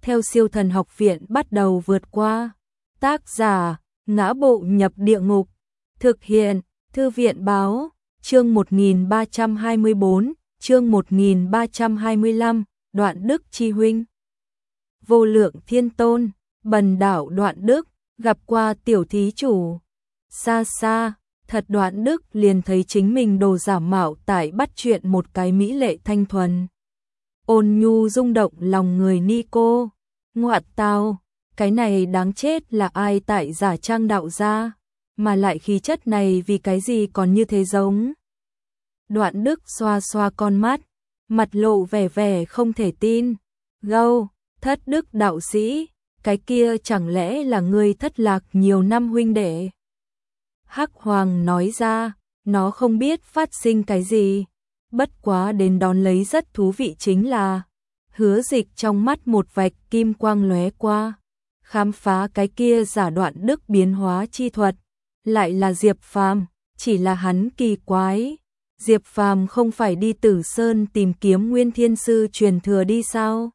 theo Siêu Thần Học Viện bắt đầu vượt qua. Tác giả: Ngã Bộ Nhập Địa Ngục. Thực hiện: Thư viện báo. Chương 1324, chương 1325, Đoạn Đức chi huynh. Vô Lượng Thiên Tôn, Bần Đạo Đoạn Đức, gặp qua tiểu thí chủ. Xa xa, thật Đoạn Đức liền thấy chính mình đồ giả mạo tại bắt chuyện một cái mỹ lệ thanh thuần. Ôn nhu rung động lòng người ni cô. Ngoạn tào, cái này đáng chết là ai tại giả trang đạo gia, mà lại khí chất này vì cái gì còn như thế giống. Đoạn Đức xoa xoa con mắt, mặt lộ vẻ vẻ không thể tin. Gâu, Thất Đức đạo sĩ, cái kia chẳng lẽ là người thất lạc nhiều năm huynh đệ? Hắc Hoàng nói ra, nó không biết phát sinh cái gì, bất quá đến đón lấy rất thú vị chính là Hứa Dịch trong mắt một vạch kim quang lóe qua, khám phá cái kia giả Đoạn Đức biến hóa chi thuật, lại là Diệp Phàm, chỉ là hắn kỳ quái, Diệp Phàm không phải đi Tử Sơn tìm kiếm Nguyên Thiên Sư truyền thừa đi sao?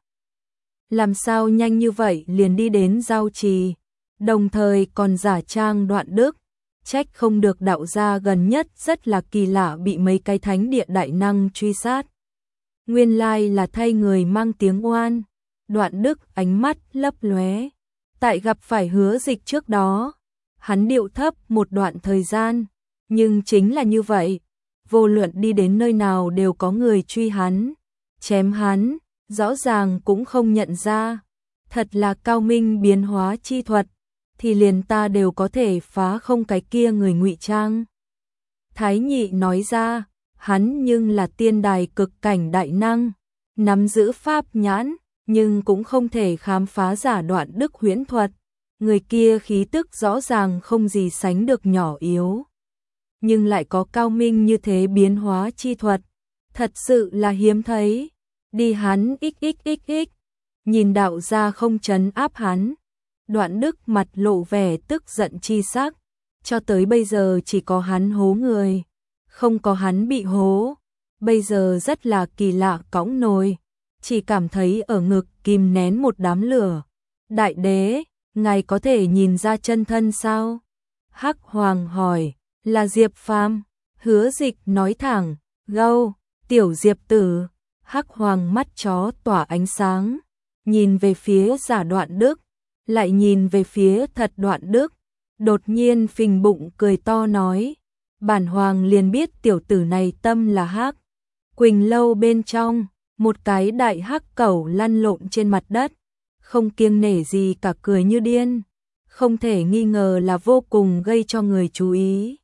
Làm sao nhanh như vậy liền đi đến Giao Trì, đồng thời còn giả trang Đoạn Đức, trách không được đạo gia gần nhất rất là kỳ lạ bị mấy cái thánh địa đại năng truy sát. Nguyên lai là thay người mang tiếng oan. Đoạn Đức ánh mắt lấp lóe. Tại gặp phải Hứa Dịch trước đó, hắn điệu thấp một đoạn thời gian, nhưng chính là như vậy, vô luận đi đến nơi nào đều có người truy hắn, chém hắn, rõ ràng cũng không nhận ra. Thật là cao minh biến hóa chi thuật, thì liền ta đều có thể phá không cái kia người ngụy trang. Thái Nhị nói ra, hắn nhưng là tiên đài cực cảnh đại năng, nắm giữ pháp nhãn, nhưng cũng không thể khám phá giả Đoạn Đức huyễn thuật. Người kia khí tức rõ ràng không gì sánh được nhỏ yếu, nhưng lại có cao minh như thế biến hóa chi thuật, thật sự là hiếm thấy. Đi hắn xxxx, nhìn đạo gia không trấn áp hắn. Đoạn Đức mặt lộ vẻ tức giận chi sắc, cho tới bây giờ chỉ có hắn hố người, không có hắn bị hố. Bây giờ rất là kỳ lạ cõng nồi, chỉ cảm thấy ở ngực kìm nén một đám lửa. Đại đế, ngài có thể nhìn ra chân thân sao? Hắc Hoàng hỏi. Là Diệp Phàm. Hứa Dịch nói thẳng. Gâu, tiểu Diệp tử. Hắc Hoàng mắt chó tỏa ánh sáng, nhìn về phía giả Đoạn Đức, lại nhìn về phía thật Đoạn Đức, đột nhiên phình bụng cười to nói, bản hoàng liền biết tiểu tử này tâm là hắc. Quỳnh lâu bên trong, một cái đại hắc cẩu lăn lộn trên mặt đất, không kiêng nể gì cả cười như điên, không thể nghi ngờ là vô cùng gây cho người chú ý.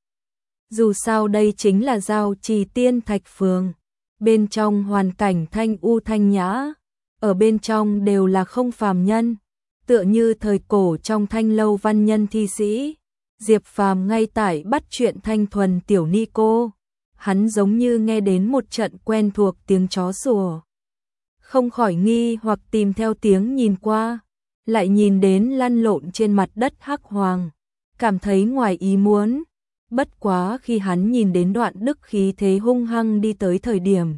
Dù sao đây chính là Giao Trì Tiên Thạch Phường, bên trong hoàn cảnh thanh u thanh nhã, ở bên trong đều là không phàm nhân, tựa như thời cổ trong thanh lâu văn nhân thi sĩ. Diệp Phàm ngay tại bắt chuyện thanh thuần tiểu ni cô, hắn giống như nghe đến một trận quen thuộc tiếng chó sủa, không khỏi nghi hoặc tìm theo tiếng nhìn qua, lại nhìn đến lăn lộn trên mặt đất Hắc Hoàng, cảm thấy ngoài ý muốn. Bất quá khi hắn nhìn đến Đoạn Đức khí thế hung hăng đi tới thời điểm,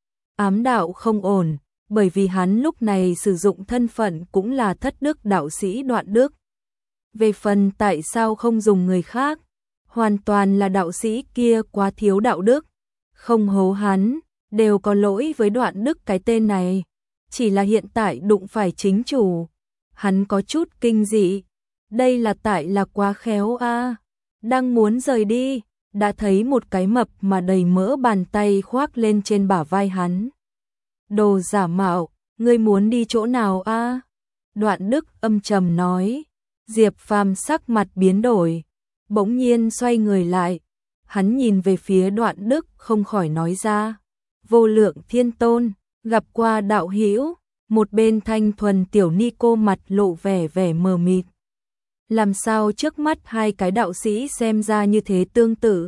ám đạo không ổn, bởi vì hắn lúc này sử dụng thân phận cũng là Thất Đức đạo sĩ Đoạn Đức. Về phần tại sao không dùng người khác, hoàn toàn là đạo sĩ kia quá thiếu đạo đức, không hố hắn, đều có lỗi với Đoạn Đức cái tên này. Chỉ là hiện tại đụng phải chính chủ, hắn có chút kinh dị, đây là tại là quá khéo a. Đang muốn rời đi, đã thấy một cái mập mà đầy mỡ bàn tay khoác lên trên bả vai hắn. Đồ giả mạo, ngươi muốn đi chỗ nào a? Đoạn Đức âm trầm nói. Diệp Phàm sắc mặt biến đổi, bỗng nhiên xoay người lại, hắn nhìn về phía Đoạn Đức không khỏi nói ra, Vô Lượng Thiên Tôn, gặp qua đạo hữu. Một bên thanh thuần tiểu ni cô mặt lộ vẻ vẻ mờ mịt. Làm sao trước mắt hai cái đạo sĩ xem ra như thế tương tự?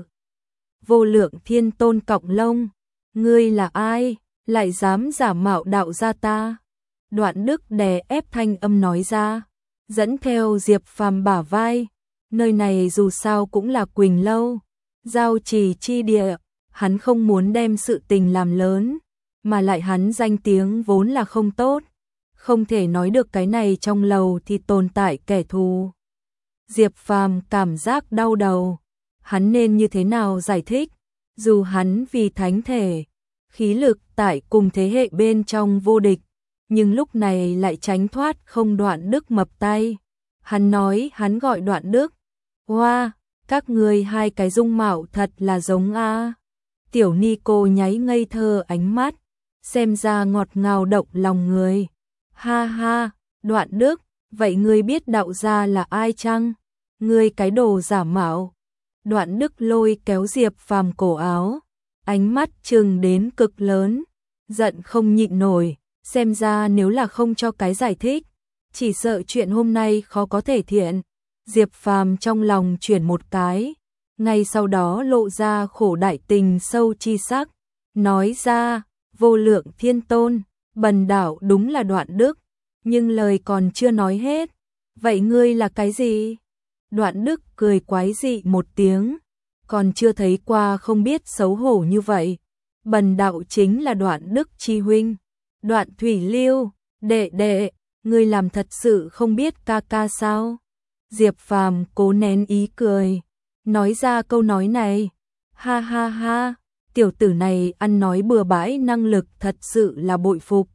Vô Lượng Thiên Tôn cọng lông, ngươi là ai, lại dám giả mạo đạo gia ta? Đoạn Đức đè ép thanh âm nói ra, dẫn theo Diệp Phàm bả vai, nơi này dù sao cũng là Quỳnh lâu, Giao Trì chi địa, hắn không muốn đem sự tình làm lớn, mà lại hắn danh tiếng vốn là không tốt, không thể nói được cái này trong lầu thì tồn tại kẻ thù. Diệp Phàm cảm giác đau đầu, hắn nên như thế nào giải thích, dù hắn vì thánh thể, khí lực tại cùng thế hệ bên trong vô địch, nhưng lúc này lại tránh thoát không Đoạn Đức mập tay. Hắn nói hắn gọi Đoạn Đức. Wow, các ngươi hai cái dung mạo thật là giống a. Tiểu Nico nháy ngây thơ ánh mắt, xem ra ngọt ngào động lòng người. Ha ha, Đoạn Đức, vậy ngươi biết đạo gia là ai chăng? Ngươi cái đồ giả mạo. Đoạn Đức lôi kéo Diệp Phàm cổ áo, ánh mắt trừng đến cực lớn, giận không nhịn nổi, xem ra nếu là không cho cái giải thích, chỉ sợ chuyện hôm nay khó có thể thiện. Diệp Phàm trong lòng chuyển một cái, ngay sau đó lộ ra khổ đại tình sâu chi sắc, nói ra, vô lượng thiên tôn, bần đạo đúng là Đoạn Đức, nhưng lời còn chưa nói hết. Vậy ngươi là cái gì? Đoạn Đức cười quái dị một tiếng, còn chưa thấy qua không biết xấu hổ như vậy. Bần đạo chính là Đoạn Đức chi huynh. Đoạn Thủy Lưu, đệ đệ, ngươi làm thật sự không biết ca ca sao? Diệp Phàm cố nén ý cười, nói ra câu nói này. Ha ha ha, tiểu tử này ăn nói bừa bãi năng lực thật sự là bội phục.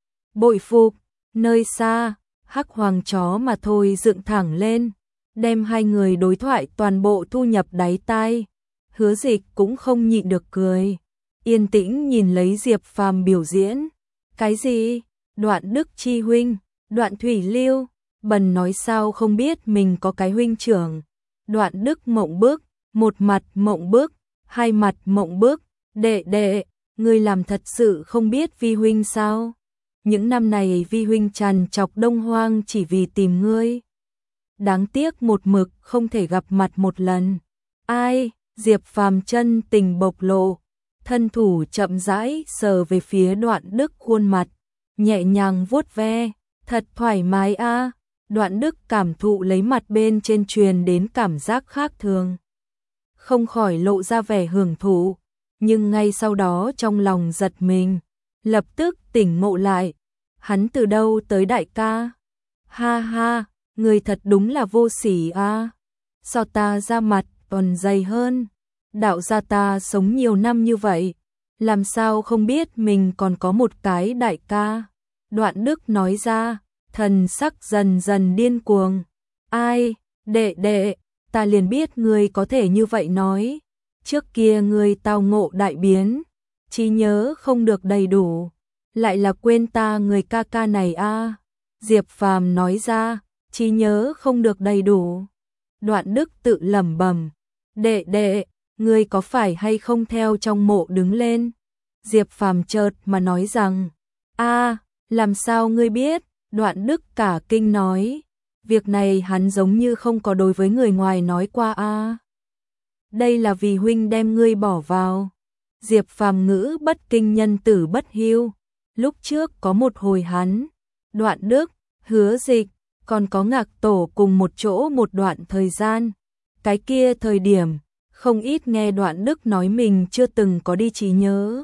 Bội phục, nơi xa, hắc hoàng chó mà thôi dựng thẳng lên, đem hai người đối thoại toàn bộ thu nhập đáy tai. Hứa Dịch cũng không nhịn được cười, yên tĩnh nhìn lấy Diệp Phàm biểu diễn. Cái gì? Đoạn Đức chi huynh, Đoạn Thủy Lưu, bần nói sao không biết mình có cái huynh trưởng. Đoạn Đức mộng bức, một mặt mộng bức, hai mặt mộng bức, đệ đệ, ngươi làm thật sự không biết vi huynh sao? Những năm này vi huynh trằn trọc Đông Hoang chỉ vì tìm ngươi. Đáng tiếc một mực không thể gặp mặt một lần. Ai? Diệp Phàm chân tình bộc lộ, thân thủ chậm rãi sờ về phía Đoạn Đức khuôn mặt, nhẹ nhàng vuốt ve, thật thoải mái a. Đoạn Đức cảm thụ lấy mặt bên trên truyền đến cảm giác khác thường, không khỏi lộ ra vẻ hưởng thụ, nhưng ngay sau đó trong lòng giật mình, lập tức tỉnh ngộ lại, hắn từ đâu tới đại ca? Ha ha, người thật đúng là vô sỉ a. So ta ra mặt còn dày hơn, đạo gia ta sống nhiều năm như vậy, làm sao không biết mình còn có một cái đại ca? Đoạn Đức nói ra, thần sắc dần dần điên cuồng. Ai, đệ đệ, ta liền biết ngươi có thể như vậy nói. Trước kia ngươi tao ngộ đại biến, trí nhớ không được đầy đủ, lại là quên ta người ca ca này a. Diệp Phàm nói ra, trí nhớ không được đầy đủ. Đoạn Đức tự lẩm bẩm, đệ đệ, ngươi có phải hay không theo trong mộ đứng lên? Diệp Phàm chợt mà nói rằng, a, làm sao ngươi biết? Đoạn Đức cả kinh nói, việc này hắn giống như không có đối với người ngoài nói qua a. Đây là vì huynh đem ngươi bỏ vào. Diệp Phàm ngữ bất kinh nhân tử bất hiu. Lúc trước có một hồi hắn, Đoạn Đức, Hứa Dịch, còn có Ngạc Tổ cùng một chỗ một đoạn thời gian. Cái kia thời điểm, không ít nghe Đoạn Đức nói mình chưa từng có đi trí nhớ,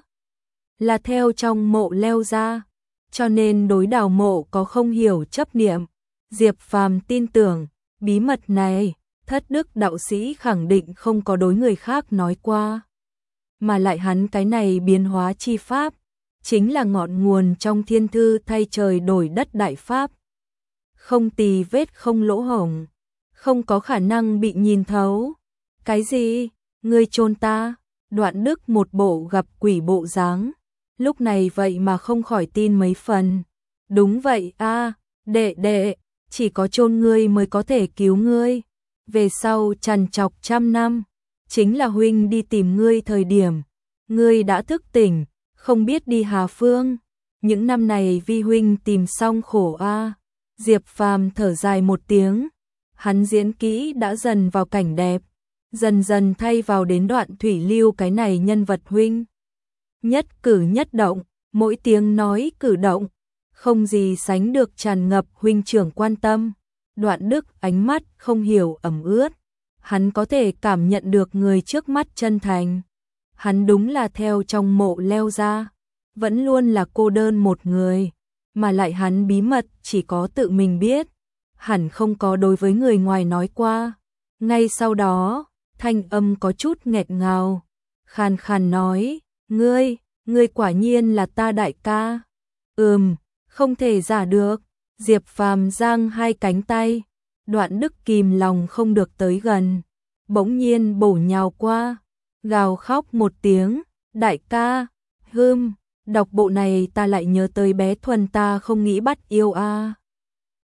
là theo trong mộ leo ra, cho nên đối đào mộ có không hiểu chấp niệm. Diệp Phàm tin tưởng, bí mật này, Thất Đức đạo sĩ khẳng định không có đối người khác nói qua. Mà lại hắn cái này biến hóa chi pháp, chính là ngọn nguồn trong thiên thư thay trời đổi đất đại pháp. Không tì vết không lỗ hổng, không có khả năng bị nhìn thấu. Cái gì? Ngươi chôn ta? Đoạn Đức một bộ gặp quỷ bộ dáng, lúc này vậy mà không khỏi tin mấy phần. Đúng vậy a, đệ đệ, chỉ có chôn ngươi mới có thể cứu ngươi. Về sau trằn trọc trăm năm, chính là huynh đi tìm ngươi thời điểm, ngươi đã thức tỉnh, không biết đi Hà Phương. Những năm này vi huynh tìm xong khổ a. Diệp Phàm thở dài một tiếng, hắn diễn kỹ đã dần vào cảnh đẹp, dần dần thay vào đến Đoạn Thủy Lưu cái này nhân vật huynh. Nhất cử nhất động, mỗi tiếng nói cử động, không gì sánh được tràn ngập huynh trưởng quan tâm. Đoạn Đức ánh mắt không hiểu ẩm ướt, hắn có thể cảm nhận được người trước mắt chân thành. Hắn đúng là theo trong mộ leo ra, vẫn luôn là cô đơn một người, mà lại hắn bí mật chỉ có tự mình biết, hẳn không có đối với người ngoài nói qua. Ngay sau đó, thanh âm có chút nghẹt ngào, khàn khàn nói, ngươi quả nhiên là ta đại ca. Không thể giả được. Diệp Phàm giang hai cánh tay, Đoạn Đức kìm lòng không được tới gần, bỗng nhiên bổ nhào qua, gào khóc một tiếng, đại ca, đọc bộ này ta lại nhớ tới bé Thuần ta không nghĩ bắt yêu a.